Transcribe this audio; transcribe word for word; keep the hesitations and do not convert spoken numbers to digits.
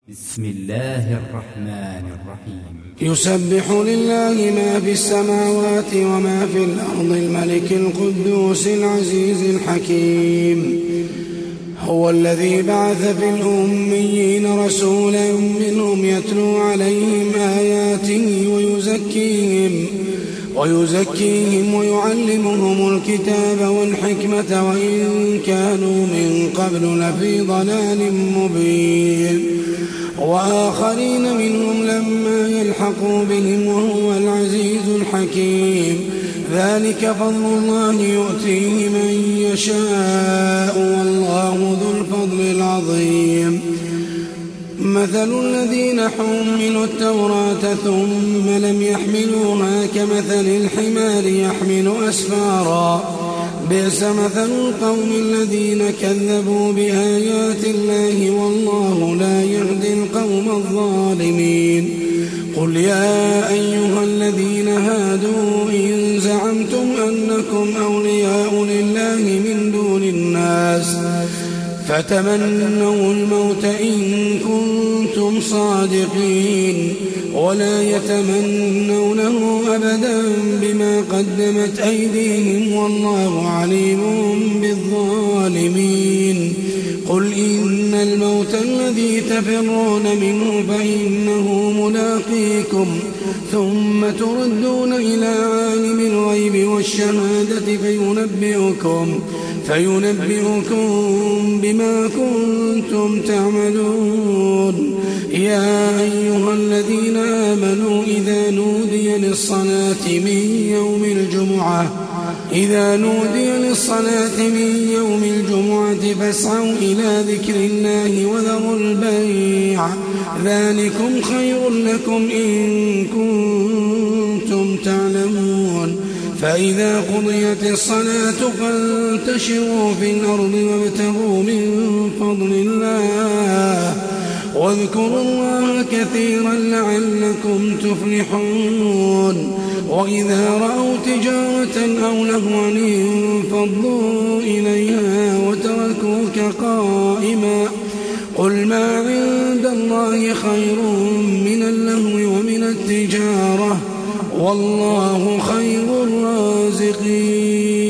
بسم الله الرحمن الرحيم. يسبح لله ما في السماوات وما في الأرض الملك القدوس العزيز الحكيم. هو الذي بعث في الأميين رسولا منهم يتلو عليهم آياته ويزكيهم ويزكيهم ويعلمهم الكتاب والحكمة وإن كانوا من قبل لفي ضلال مبين، وآخرين منهم لما يلحقوا بهم وهو العزيز الحكيم. ذلك فضل الله يؤتيه من يشاء والله ذو الفضل العظيم. مثل الذين حملوا التوراة ثم لم يحملوها كمثل الحمار يحمل أسفارا، بئس مثل القوم الذين كذبوا بآيات الله والله لا يهدي القوم الظالمين. قل يا أيها الذين هادوا إن زعمتم أنكم أولياء لله من دون الناس فتمنوا الموت إن كنتم صادقين ولا يتمنونه أبدا بما قدمت أيديهم والله عليم بالظالمين. قل إن الموت الذي تفرون منه فإنه ملاقيكم ثم تردون إلى عالم الغيب والشهادة فينبئكم فينبئكم بما كنتم تعملون. يا أيها الذين آمنوا إذا نودي للصلاة من يوم الجمعة إذا نودي للصلاة من يوم الجمعة فاسعوا إلى ذكر الله وذروا البيع ذلكم خير لكم إن كنتم تعلمون. فإذا قضيت الصلاة فانتشروا في الأرض وابتغوا من فضل الله واذكروا الله كثيرا لعلكم تفلحون. وإذا رأوا تجارة أو لهوا انفضوا إليها وتركوك قائما. قل ما عند الله خير من اللهو ومن التجارة والله خير الرازقين.